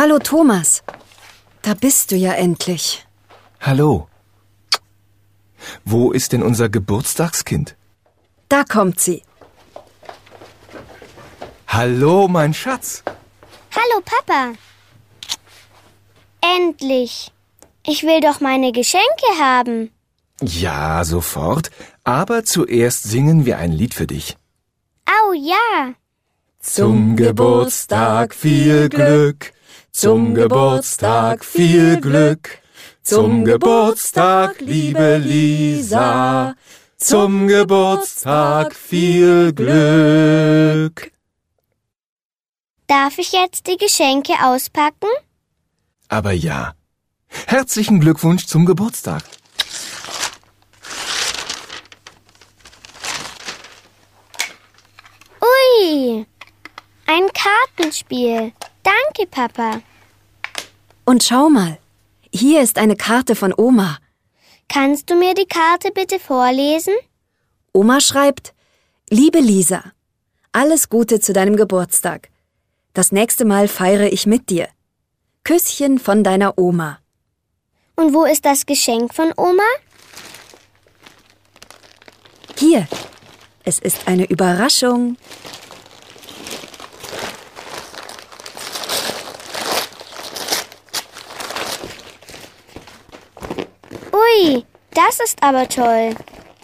Hallo Thomas, da bist du ja endlich. Hallo. Wo ist denn unser Geburtstagskind? Da kommt sie. Hallo, mein Schatz. Hallo, Papa. Endlich. Ich will doch meine Geschenke haben. Ja, sofort. Aber zuerst singen wir ein Lied für dich. Au ja. Zum Geburtstag viel Glück. Zum Geburtstag viel Glück. Zum Geburtstag, liebe Lisa. Zum Geburtstag viel Glück. Darf ich jetzt die Geschenke auspacken? Aber ja. Herzlichen Glückwunsch zum Geburtstag. Ui, ein Kartenspiel. Danke, Papa. Und schau mal, hier ist eine Karte von Oma. Kannst du mir die Karte bitte vorlesen? Oma schreibt: Liebe Lisa, alles Gute zu deinem Geburtstag. Das nächste Mal feiere ich mit dir. Küsschen von deiner Oma. Und wo ist das Geschenk von Oma? Hier, es ist eine Überraschung. Ui, das ist aber toll.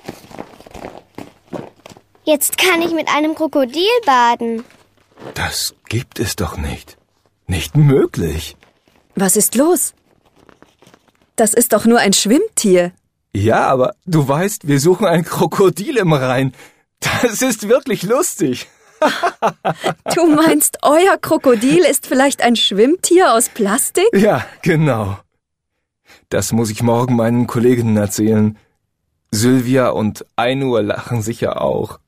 Jetzt kann ich mit einem Krokodil baden. Das gibt es doch nicht. Nicht möglich. Was ist los? Das ist doch nur ein Schwimmtier. Ja, aber du weißt, wir suchen ein Krokodil im Rhein. Das ist wirklich lustig. Du meinst, euer Krokodil ist vielleicht ein Schwimmtier aus Plastik? Ja, genau. Das muss ich morgen meinen Kolleginnen erzählen. Sylvia und Ainur lachen sicher auch.